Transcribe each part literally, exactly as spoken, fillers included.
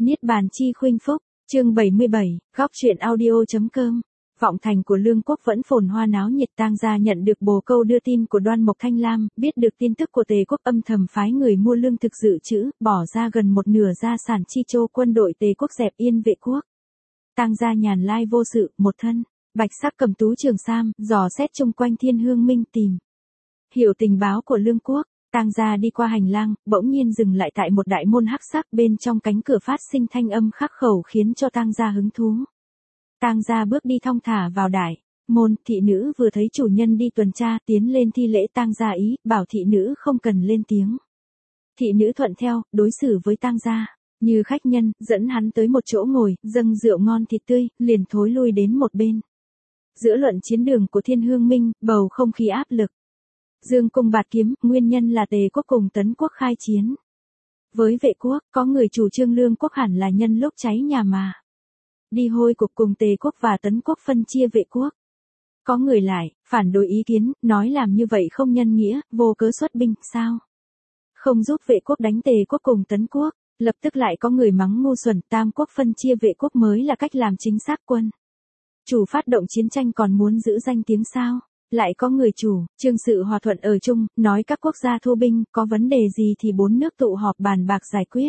Niết bàn chi khuynh phúc, chương bảy mươi bảy, góc truyện audio.com. Vọng thành của Lương Quốc vẫn phồn hoa náo nhiệt. Tang gia nhận được bồ câu đưa tin của Đoan Mộc Thanh Lam, biết được tin tức của Tề quốc âm thầm phái người mua lương thực dự trữ, bỏ ra gần một nửa gia sản chi châu quân đội Tề quốc dẹp yên vệ quốc. Tang gia nhàn lai vô sự, một thân bạch sắc cầm tú trường sam, dò xét chung quanh Thiên Hương Minh tìm hiểu tình báo của Lương Quốc. Tang gia đi qua hành lang, bỗng nhiên dừng lại tại một đại môn hắc sắc, bên trong cánh cửa phát sinh thanh âm khắc khẩu khiến cho Tang gia hứng thú. Tang gia bước đi thong thả vào đại môn, thị nữ vừa thấy chủ nhân đi tuần tra, tiến lên thi lễ. Tang gia ý bảo thị nữ không cần lên tiếng. Thị nữ thuận theo, đối xử với Tang gia như khách nhân, dẫn hắn tới một chỗ ngồi, dâng rượu ngon thịt tươi, liền thối lui đến một bên. Giữa luận chiến đường của Thiên Hương Minh, bầu không khí áp lực. Dương cung bạt kiếm, nguyên nhân là Tề quốc cùng Tấn quốc khai chiến. Với vệ quốc, có người chủ trương Lương quốc hẳn là nhân lúc cháy nhà mà đi hôi cuộc cùng Tề quốc và Tấn quốc phân chia vệ quốc. Có người lại phản đối ý kiến, nói làm như vậy không nhân nghĩa, vô cớ xuất binh, sao không giúp vệ quốc đánh Tề quốc cùng Tấn quốc. Lập tức lại có người mắng ngu xuẩn, tam quốc phân chia vệ quốc mới là cách làm chính xác, quân chủ phát động chiến tranh còn muốn giữ danh tiếng sao? Lại có người chủ trương sự hòa thuận ở chung, nói các quốc gia thô binh, có vấn đề gì thì bốn nước tụ họp bàn bạc giải quyết.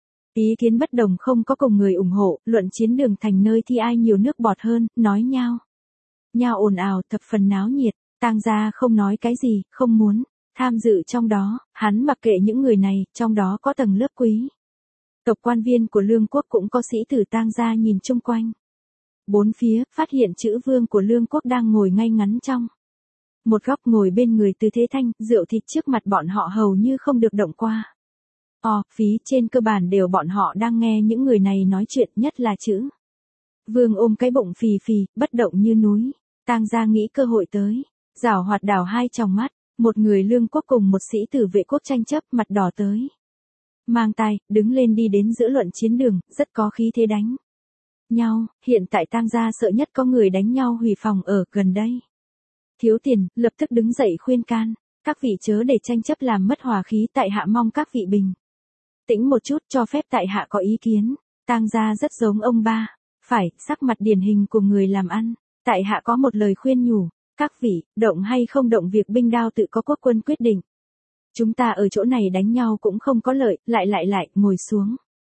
Ý kiến bất đồng không có cùng người ủng hộ, luận chiến đường thành nơi thi ai nhiều nước bọt hơn, nói nhau nhau ồn ào, thập phần náo nhiệt. Tang gia không nói cái gì, không muốn tham dự trong đó, hắn mặc kệ những người này, trong đó có tầng lớp quý tộc quan viên của Lương quốc, cũng có sĩ tử. Tang gia nhìn chung quanh bốn phía, phát hiện chữ vương của Lương quốc đang ngồi ngay ngắn trong một góc, ngồi bên người Từ Thế Thanh, rượu thịt trước mặt bọn họ hầu như không được động qua. Ồ, phí, trên cơ bản đều bọn họ đang nghe những người này nói chuyện, nhất là chữ vương ôm cái bụng phì phì, bất động như núi. Tang gia nghĩ cơ hội tới, giảo hoạt đảo hai tròng mắt, một người Lương quốc cùng một sĩ tử vệ quốc tranh chấp, mặt đỏ tới mang tai, đứng lên đi đến giữa luận chiến đường, rất có khí thế đánh nhau. Hiện tại Tang gia sợ nhất có người đánh nhau hủy phòng ở gần đây. Thiếu tiền, lập tức đứng dậy khuyên can, các vị chớ để tranh chấp làm mất hòa khí, tại hạ mong các vị bình tĩnh một chút, cho phép tại hạ có ý kiến. Tang gia rất giống ông ba, phải, sắc mặt điển hình của người làm ăn. Tại hạ có một lời khuyên nhủ, các vị, động hay không động việc binh đao tự có quốc quân quyết định. Chúng ta ở chỗ này đánh nhau cũng không có lợi, lại lại lại, ngồi xuống.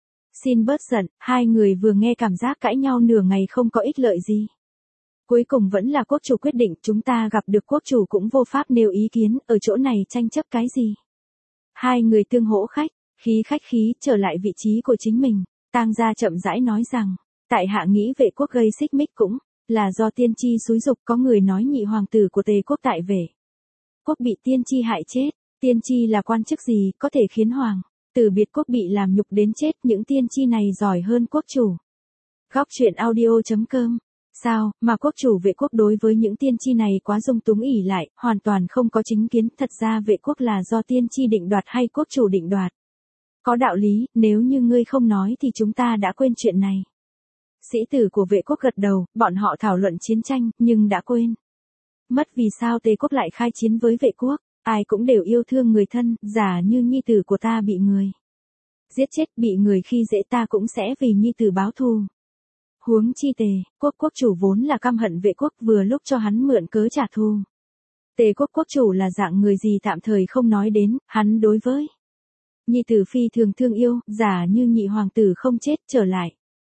Xin bớt giận. Hai người vừa nghe cảm giác cãi nhau nửa ngày không có ích lợi gì. Cuối cùng vẫn là quốc chủ quyết định, chúng ta gặp được quốc chủ cũng vô pháp nêu ý kiến, ở chỗ này tranh chấp cái gì. Hai người tương hỗ khách, khí khách khí, trở lại vị trí của chính mình. Tang gia chậm rãi nói rằng, tại hạ nghĩ vệ quốc gây xích mích cũng là do tiên tri xúi dục. Có người nói nhị hoàng tử của Tề quốc tại vệ quốc bị tiên tri hại chết. Tiên tri là quan chức gì, có thể khiến hoàng tử biệt quốc bị làm nhục đến chết. Những tiên tri này giỏi hơn quốc chủ. Góc truyện audio.com. Sao, mà quốc chủ vệ quốc đối với những tiên tri này quá dung túng ỷ lại, hoàn toàn không có chính kiến. Thật ra vệ quốc là do tiên tri định đoạt hay quốc chủ định đoạt? Có đạo lý, nếu như ngươi không nói thì chúng ta đã quên chuyện này. Sĩ tử của vệ quốc gật đầu, bọn họ thảo luận chiến tranh, nhưng đã quên mất vì sao Tề quốc lại khai chiến với vệ quốc. Ai cũng đều yêu thương người thân, giả như nhi tử của ta bị người giết chết, bị người khi dễ, ta cũng sẽ vì nhi tử báo thù. Huống chi Tề quốc quốc chủ vốn là căm hận vệ quốc, vừa lúc cho hắn mượn cớ trả thù. Tề quốc quốc chủ là dạng người gì tạm thời không nói đến, hắn đối với nhi tử phi thường thương yêu, giả như nhị hoàng tử không chết trở lại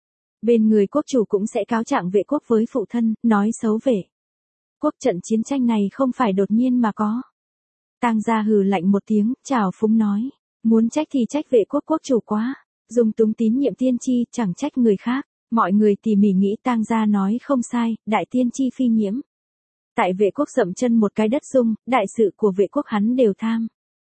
bên người quốc chủ cũng sẽ cáo trạng vệ quốc với phụ thân, nói xấu vệ quốc. Trận chiến tranh này không phải đột nhiên mà có. Tang gia hừ lạnh một tiếng, chào phúng nói, muốn trách thì trách vệ quốc quốc chủ quá dung túng tín nhiệm tiên tri, chẳng trách người khác. Mọi người tỉ mỉ nghĩ Tang gia nói không sai, đại tiên tri phi nhiễm tại vệ quốc dậm chân một cái đất rung, đại sự của vệ quốc hắn đều tham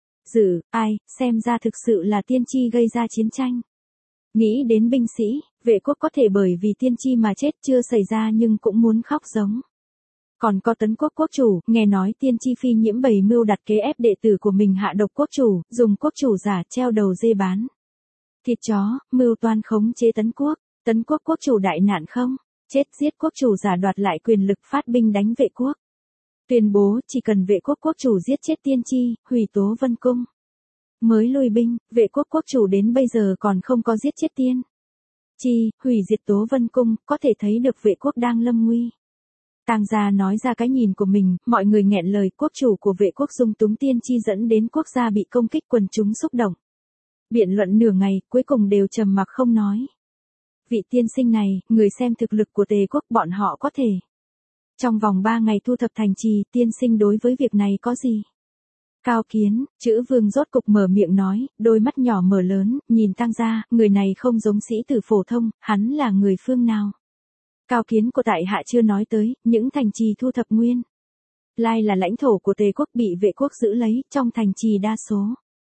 dự. Ai, xem ra thực sự là tiên tri gây ra chiến tranh. Nghĩ đến binh sĩ, vệ quốc có thể bởi vì tiên tri mà chết chưa xảy ra nhưng cũng muốn khóc giống. Còn có Tấn quốc quốc chủ, nghe nói tiên tri phi nhiễm bày mưu đặt kế ép đệ tử của mình hạ độc quốc chủ, dùng quốc chủ giả treo đầu dê bán thịt chó, mưu toan khống chế Tấn quốc. Tấn quốc quốc chủ đại nạn không chết, giết quốc chủ giả đoạt lại quyền lực, phát binh đánh vệ quốc. Tuyên bố chỉ cần vệ quốc quốc chủ giết chết tiên tri, hủy Tố Vân Cung mới lui binh. Vệ quốc quốc chủ đến bây giờ còn không có giết chết tiên Chi, hủy diệt Tố Vân Cung, có thể thấy được vệ quốc đang lâm nguy. Tang gia nói ra cái nhìn của mình, mọi người nghẹn lời, quốc chủ của vệ quốc dung túng tiên chi dẫn đến quốc gia bị công kích, quần chúng xúc động. Biện luận nửa ngày, cuối cùng đều trầm mặc không nói. Vị tiên sinh này, người xem thực lực của Tề quốc, bọn họ có thể. Trong vòng ba ngày thu thập thành trì, tiên sinh đối với việc này có gì? Cao Kiến, chữ vương rốt cục mở miệng nói, đôi mắt nhỏ mở lớn, nhìn Tang gia, người này không giống sĩ tử phổ thông, hắn là người phương nào? Cao Kiến của tại hạ chưa nói tới, những thành trì thu thập nguyên. Lai là lãnh thổ của Tề quốc bị vệ quốc giữ lấy, trong thành trì đa số.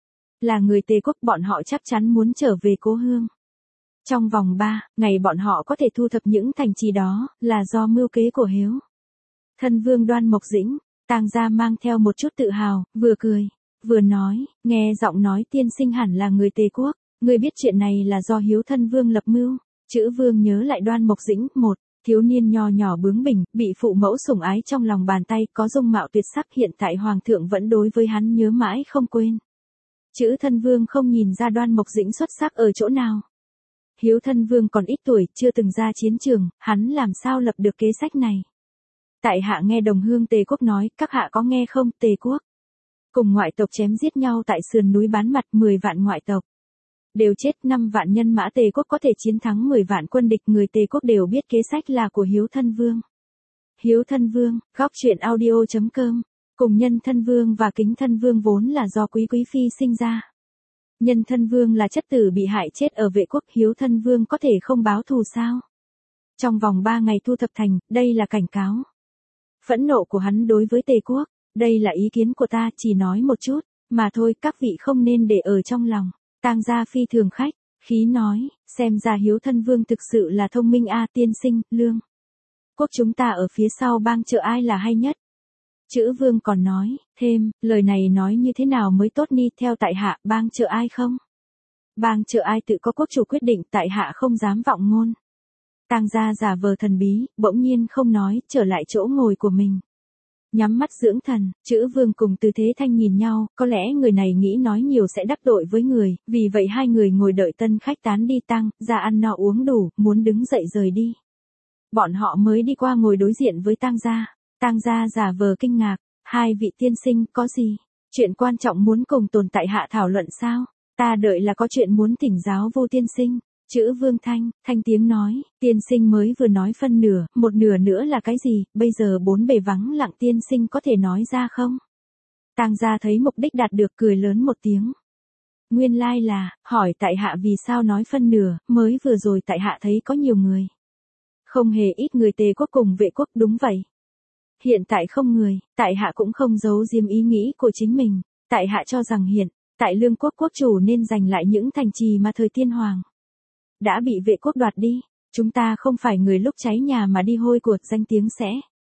Là người Tề quốc, bọn họ chắc chắn muốn trở về cố hương. Trong vòng ba ngày bọn họ có thể thu thập những thành trì đó, là do mưu kế của Hiếu Thân Vương Đoan Mộc Dĩnh. Tang gia mang theo một chút tự hào, vừa cười, vừa nói, nghe giọng nói tiên sinh hẳn là người Tề quốc, người biết chuyện này là do Hiếu Thân Vương lập mưu. Chữ vương nhớ lại Đoan Mộc Dĩnh, một thiếu niên nho nhỏ bướng bỉnh, bị phụ mẫu sủng ái trong lòng bàn tay, có dung mạo tuyệt sắc, hiện tại hoàng thượng vẫn đối với hắn nhớ mãi không quên. Chữ Thân Vương không nhìn ra Đoan Mộc Dĩnh xuất sắc ở chỗ nào. Hiếu Thân Vương còn ít tuổi, chưa từng ra chiến trường, hắn làm sao lập được kế sách này? Tại hạ nghe đồng hương Tề quốc nói, các hạ có nghe không? Tề quốc cùng ngoại tộc chém giết nhau tại sườn núi bán mặt, mười vạn ngoại tộc đều chết, năm vạn nhân mã Tề quốc có thể chiến thắng mười vạn quân địch, người Tề quốc đều biết kế sách là của Hiếu Thân Vương. Hiếu Thân Vương, góc truyện audio chấm com, cùng Nhân Thân Vương và Kính Thân Vương vốn là do Quý Quý Phi sinh ra. Nhân Thân Vương là chất tử bị hại chết ở vệ quốc, Hiếu Thân Vương có thể không báo thù sao? Trong vòng ba ngày thu thập thành, đây là cảnh cáo. Phẫn nộ của hắn đối với Tề quốc, đây là ý kiến của ta, chỉ nói một chút, mà thôi, các vị không nên để ở trong lòng. Tang gia phi thường khách khí nói, xem ra Hiếu Thân Vương thực sự là thông minh a, tiên sinh, lương quốc chúng ta ở phía sau bang trợ ai là hay nhất? Chữ vương còn nói thêm, lời này nói như thế nào mới tốt ni, theo tại hạ, bang trợ ai không? Bang trợ ai tự có quốc chủ quyết định, tại hạ không dám vọng ngôn. Tang gia giả vờ thần bí, bỗng nhiên không nói, trở lại chỗ ngồi của mình. Nhắm mắt dưỡng thần, chữ vương cùng Từ Thế Thanh nhìn nhau, có lẽ người này nghĩ nói nhiều sẽ đắc tội với người, vì vậy hai người ngồi đợi tân khách tán đi. Tang gia ăn no uống đủ, muốn đứng dậy rời đi. Bọn họ mới đi qua ngồi đối diện với Tang gia. Tang gia giả vờ kinh ngạc, hai vị tiên sinh, có gì? Chuyện quan trọng muốn cùng tồn tại hạ thảo luận sao? Ta đợi là có chuyện muốn thỉnh giáo Vô tiên sinh. Chữ vương thanh, thanh tiếng nói, tiên sinh mới vừa nói phân nửa, một nửa nữa là cái gì, bây giờ bốn bề vắng lặng, tiên sinh có thể nói ra không? Tang gia thấy mục đích đạt được, cười lớn một tiếng. Nguyên lai là, hỏi tại hạ vì sao nói phân nửa, mới vừa rồi tại hạ thấy có nhiều người. Không hề ít người Tề quốc cùng vệ quốc, đúng vậy. Hiện tại không người, tại hạ cũng không giấu giếm ý nghĩ của chính mình, tại hạ cho rằng hiện, tại lương quốc quốc chủ nên giành lại những thành trì mà thời tiên hoàng đã bị vệ quốc đoạt đi, chúng ta không phải người lúc cháy nhà mà đi hôi của, danh tiếng sẽ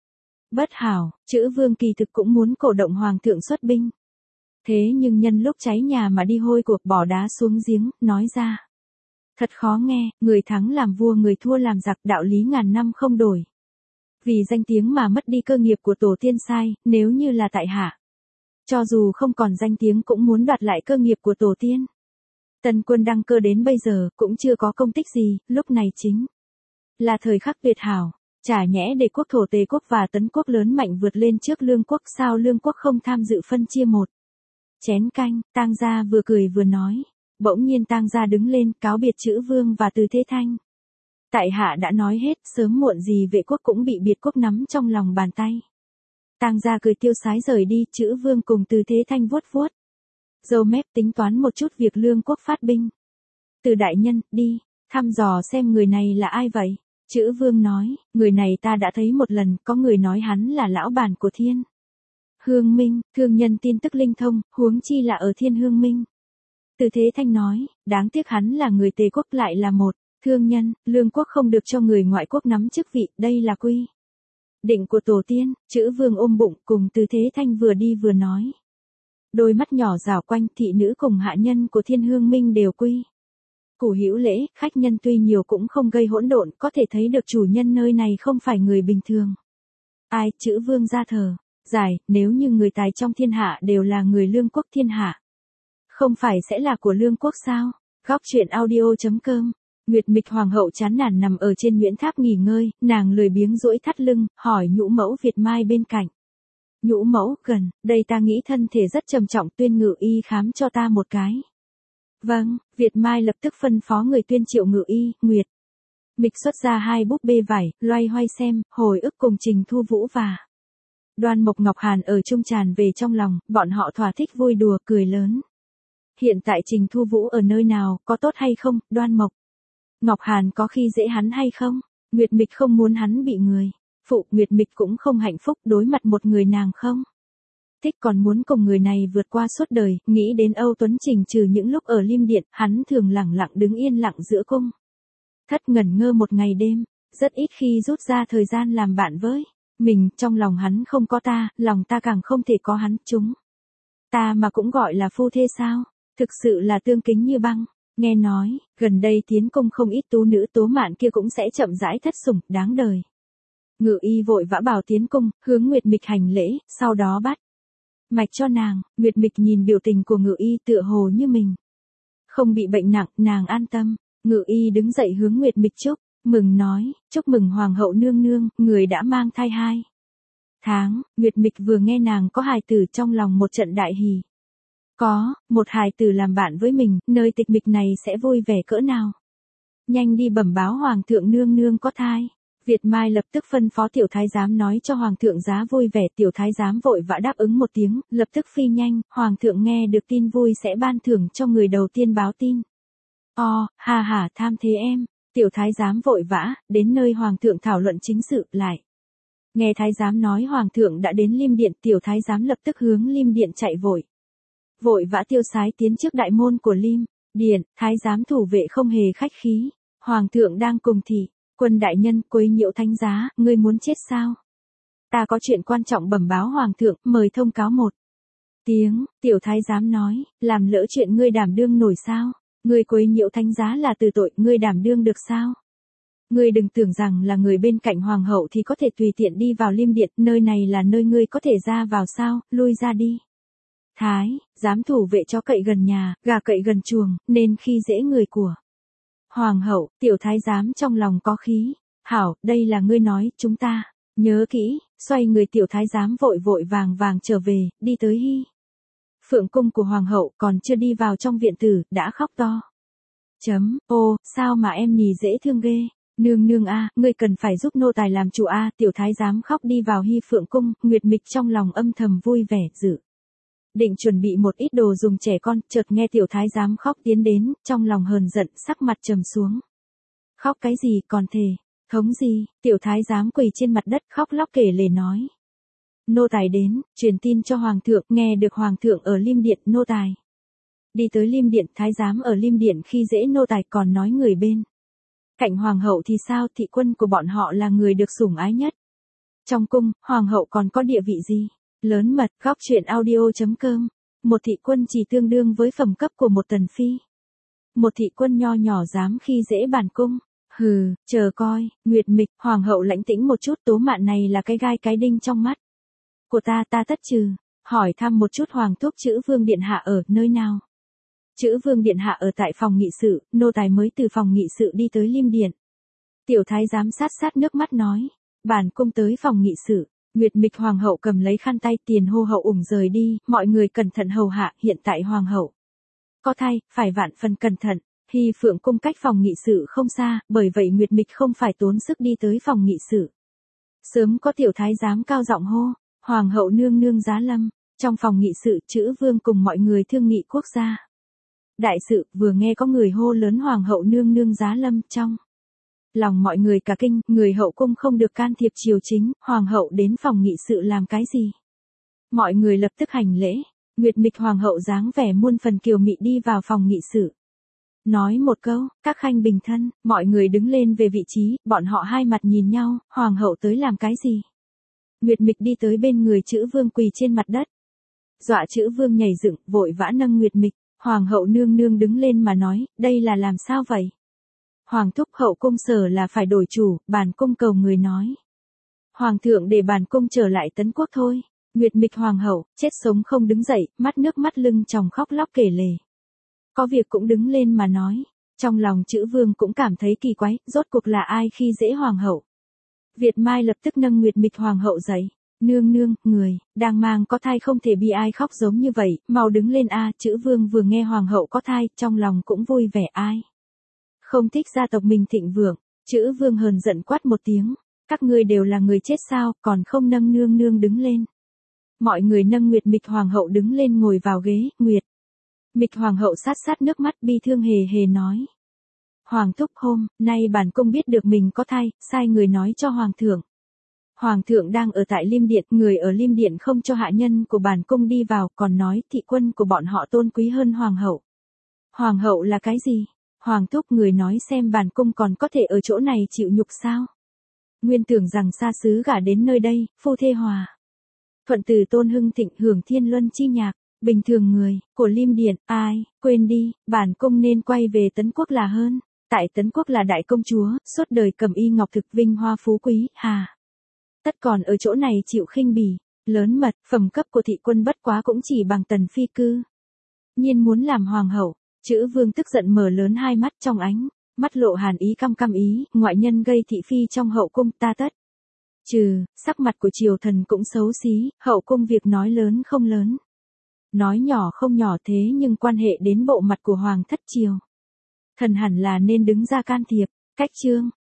bất hảo. Chữ vương kỳ thực cũng muốn cổ động hoàng thượng xuất binh. Thế nhưng nhân lúc cháy nhà mà đi hôi cuộc, bỏ đá xuống giếng, nói ra. Thật khó nghe, người thắng làm vua người thua làm giặc, đạo lý ngàn năm không đổi. Vì danh tiếng mà mất đi cơ nghiệp của tổ tiên sai, nếu như là tại hạ. Cho dù không còn danh tiếng cũng muốn đoạt lại cơ nghiệp của tổ tiên. Tần quân đăng cơ đến bây giờ, cũng chưa có công tích gì, lúc này chính là thời khắc tuyệt hảo. Chả nhẽ để quốc thổ Tề quốc và Tấn quốc lớn mạnh vượt lên trước lương quốc, sao lương quốc không tham dự phân chia một chén canh? Tang gia vừa cười vừa nói. Bỗng nhiên Tang gia đứng lên, cáo biệt chữ vương và Từ Thế Thanh. Tại hạ đã nói hết, sớm muộn gì vệ quốc cũng bị biệt quốc nắm trong lòng bàn tay. Tang gia cười tiêu sái rời đi, chữ vương cùng Từ Thế Thanh vuốt vuốt râu mép, tính toán một chút việc lương quốc phát binh. Từ đại nhân, đi, thăm dò xem người này là ai vậy? Chữ vương nói, người này ta đã thấy một lần, có người nói hắn là lão bản của Thiên Hương Minh, thương nhân tin tức linh thông, huống chi là ở Thiên Hương Minh. Từ Thế Thanh nói, đáng tiếc hắn là người Tề quốc, lại là một thương nhân, lương quốc không được cho người ngoại quốc nắm chức vị, đây là quy định của tổ tiên. Chữ vương ôm bụng, cùng Từ Thế Thanh vừa đi vừa nói. Đôi mắt nhỏ rảo quanh, thị nữ cùng hạ nhân của Thiên Hương Minh đều quy củ hữu lễ, khách nhân tuy nhiều cũng không gây hỗn độn, có thể thấy được chủ nhân nơi này không phải người bình thường. Ai? Chữ vương ra thờ giải, nếu như người tài trong thiên hạ đều là người lương quốc, thiên hạ không phải sẽ là của lương quốc sao? Góc truyện audio chấm com Nguyệt Mịch hoàng hậu chán nản nằm ở trên nhuyễn tháp nghỉ ngơi, nàng lười biếng duỗi thắt lưng, hỏi nhũ mẫu Việt Mai bên cạnh. Nhũ mẫu, gần, đây ta nghĩ thân thể rất trầm trọng, tuyên ngự y khám cho ta một cái. Vâng, Việt Mai lập tức phân phó người tuyên triệu ngự y. Nguyệt Mịch xuất ra hai búp bê vải, loay hoay xem, hồi ức cùng Trình Thu Vũ và Đoan Mộc Ngọc Hàn ở chung tràn về trong lòng, bọn họ thỏa thích vui đùa, cười lớn. Hiện tại Trình Thu Vũ ở nơi nào, có tốt hay không, Đoan Mộc Ngọc Hàn có khi dễ hắn hay không? Nguyệt Mịch không muốn hắn bị người phụ, Nguyệt Mịch cũng không hạnh phúc đối mặt một người nàng không thích, còn muốn cùng người này vượt qua suốt đời. Nghĩ đến Âu Tuấn Trình, trừ những lúc ở Lim Điện, hắn thường lẳng lặng đứng yên lặng giữa cung thất ngẩn ngơ một ngày đêm, rất ít khi rút ra thời gian làm bạn với mình. Trong lòng hắn không có ta, lòng ta càng không thể có hắn. Chúng ta mà cũng gọi là phu thê sao? Thực sự là tương kính như băng. Nghe nói, gần đây tiến cung không ít tú nữ, Tố Mạn kia cũng sẽ chậm rãi thất sủng, đáng đời. Ngự y vội vã bảo tiến cung, hướng Nguyệt Mịch hành lễ, sau đó bắt mạch cho nàng. Nguyệt Mịch nhìn biểu tình của ngự y, tựa hồ như mình không bị bệnh nặng, nàng an tâm. Ngự y đứng dậy hướng Nguyệt Mịch chúc mừng, nói, chúc mừng hoàng hậu nương nương, người đã mang thai hai tháng. Nguyệt Mịch vừa nghe nàng có hài tử, trong lòng một trận đại hỉ. Có một hài tử làm bạn với mình, nơi tịch mịch này sẽ vui vẻ cỡ nào. Nhanh đi bẩm báo hoàng thượng nương nương có thai. Việt Mai lập tức phân phó tiểu thái giám nói cho hoàng thượng giá vui vẻ. Tiểu thái giám vội vã đáp ứng một tiếng, lập tức phi nhanh. Hoàng thượng nghe được tin vui sẽ ban thưởng cho người đầu tiên báo tin. O, hà hà, tham thế em. Tiểu thái giám vội vã đến nơi hoàng thượng thảo luận chính sự. Lại nghe thái giám nói hoàng thượng đã đến Lim Điện, tiểu thái giám lập tức hướng Lim Điện chạy vội. Vội vã tiêu sái tiến trước đại môn của Lim Điện. Thái giám thủ vệ không hề khách khí. Hoàng thượng đang cùng thị quân đại nhân, quấy nhiễu thánh giá, ngươi muốn chết sao? Ta có chuyện quan trọng bẩm báo hoàng thượng, mời thông cáo một tiếng. Tiểu thái giám nói, làm lỡ chuyện ngươi đảm đương nổi sao? Ngươi quấy nhiễu thánh giá là từ tội, ngươi đảm đương được sao? Ngươi đừng tưởng rằng là người bên cạnh hoàng hậu thì có thể tùy tiện đi vào Lim Điện, nơi này là nơi ngươi có thể ra vào sao? Lui ra đi. Thái giám thủ vệ chó cậy gần nhà, gà cậy gần chuồng, nên khi dễ người của hoàng hậu. Tiểu thái giám trong lòng có khí. Hảo, đây là ngươi nói, chúng ta nhớ kỹ. Xoay người, tiểu thái giám vội vội vàng vàng trở về, đi tới Hy Phượng cung của hoàng hậu, còn chưa đi vào trong viện tử, đã khóc to. Chấm, ô, sao mà em nhì dễ thương ghê. Nương nương a, ngươi cần phải giúp nô tài làm chủ a. Tiểu thái giám khóc đi vào Hy Phượng cung. Nguyệt Mịch trong lòng âm thầm vui vẻ, dự định chuẩn bị một ít đồ dùng trẻ con, chợt nghe tiểu thái giám khóc tiến đến, trong lòng hờn giận, sắc mặt trầm xuống. Khóc cái gì, còn thề thống gì? Tiểu thái giám quỳ trên mặt đất khóc lóc kể lể nói. Nô tài đến, truyền tin cho hoàng thượng, nghe được hoàng thượng ở Lim Điện, nô tài đi tới Lim Điện. Thái giám ở Lim Điện khi dễ nô tài, còn nói người bên cạnh hoàng hậu thì sao? Thị quân của bọn họ là người được sủng ái nhất trong cung, hoàng hậu còn có địa vị gì lớn mật? Góc truyện audio chấm com. Một thị quân chỉ tương đương với phẩm cấp của một tần phi. Một thị quân nho nhỏ dám khi dễ bản cung. Hừ, chờ coi. Nguyệt Mịch, hoàng hậu lãnh tĩnh một chút, Tố Mạn này là cái gai cái đinh trong mắt của ta, ta tất trừ. Hỏi thăm một chút hoàng thúc Chữ Vương điện hạ ở nơi nào? Chữ Vương điện hạ ở tại phòng nghị sự, nô tài mới từ phòng nghị sự đi tới Lim Điện. Tiểu thái giám sát sát nước mắt nói, bản cung tới phòng nghị sự. Nguyệt Mịch hoàng hậu cầm lấy khăn tay, tiền hô hậu ủng rời đi, mọi người cẩn thận hầu hạ. Hiện tại hoàng hậu có thai, phải vạn phần cẩn thận. Hy Phượng cung cách phòng nghị sự không xa, bởi vậy Nguyệt Mịch không phải tốn sức đi tới phòng nghị sự. Sớm có tiểu thái giám cao giọng hô, hoàng hậu nương nương giá lâm. Trong phòng nghị sự, Chữ Vương cùng mọi người thương nghị quốc gia đại sự, vừa nghe có người hô lớn hoàng hậu nương nương giá lâm, trong lòng mọi người cả kinh. Người hậu cung không được can thiệp triều chính, hoàng hậu đến phòng nghị sự làm cái gì? Mọi người lập tức hành lễ. Nguyệt Mịch hoàng hậu dáng vẻ muôn phần kiều mị đi vào phòng nghị sự. Nói một câu, các khanh bình thân, mọi người đứng lên về vị trí, bọn họ hai mặt nhìn nhau, hoàng hậu tới làm cái gì? Nguyệt Mịch đi tới bên người Chữ Vương quỳ trên mặt đất. Dọa Chữ Vương nhảy dựng, vội vã nâng Nguyệt Mịch. Hoàng hậu nương nương đứng lên mà nói, đây là làm sao vậy? Hoàng thúc, hậu cung sở là phải đổi chủ, bản cung cầu người nói. Hoàng thượng để bản cung trở lại Tấn Quốc thôi. Nguyệt Mịch hoàng hậu, chết sống không đứng dậy, mắt nước mắt lưng tròng khóc lóc kể lể. Có việc cũng đứng lên mà nói. Trong lòng Chữ Vương cũng cảm thấy kỳ quái, rốt cuộc là ai khi dễ hoàng hậu. Việt Mai lập tức nâng Nguyệt Mịch hoàng hậu dậy. Nương nương, người, đang mang có thai không thể bi ai khóc giống như vậy, mau đứng lên a. Chữ Vương vừa nghe hoàng hậu có thai, trong lòng cũng vui vẻ ai. Không thích gia tộc mình thịnh vượng, Chữ Vương hờn giận quát một tiếng. Các ngươi đều là người chết sao, còn không nâng nương nương đứng lên. Mọi người nâng Nguyệt Mịch hoàng hậu đứng lên ngồi vào ghế. Nguyệt Mịch hoàng hậu sát sát nước mắt bi thương hề hề nói. Hoàng thúc hôm nay bản cung biết được mình có thai, sai người nói cho hoàng thượng. Hoàng thượng đang ở tại Lim Điện, người ở Lim Điện không cho hạ nhân của bản cung đi vào, còn nói thị quân của bọn họ tôn quý hơn hoàng hậu. Hoàng hậu là cái gì? Hoàng thúc, người nói xem bản cung còn có thể ở chỗ này chịu nhục sao? Nguyên tưởng rằng xa xứ gả đến nơi đây, phu thê hòa thuận, từ tôn hưng thịnh hưởng thiên luân chi nhạc. Bình thường người của Lim Điện, ai quên đi, bản cung nên quay về Tấn Quốc là hơn. Tại Tấn Quốc là đại công chúa, suốt đời cầm y ngọc thực, vinh hoa phú quý, hà tất còn ở chỗ này chịu khinh bỉ. Lớn mật, phẩm cấp của thị quân bất quá cũng chỉ bằng Tần phi cư nhiên muốn làm hoàng hậu. Chữ Vương tức giận mở lớn hai mắt, trong ánh mắt lộ hàn ý, căm căm ý. Ngoại nhân gây thị phi trong hậu cung, ta tất trừ. Sắc mặt của triều thần cũng xấu xí. Hậu cung việc nói lớn không lớn, nói nhỏ không nhỏ, thế nhưng quan hệ đến bộ mặt của hoàng thất triều thần hẳn là nên đứng ra can thiệp. Cách chương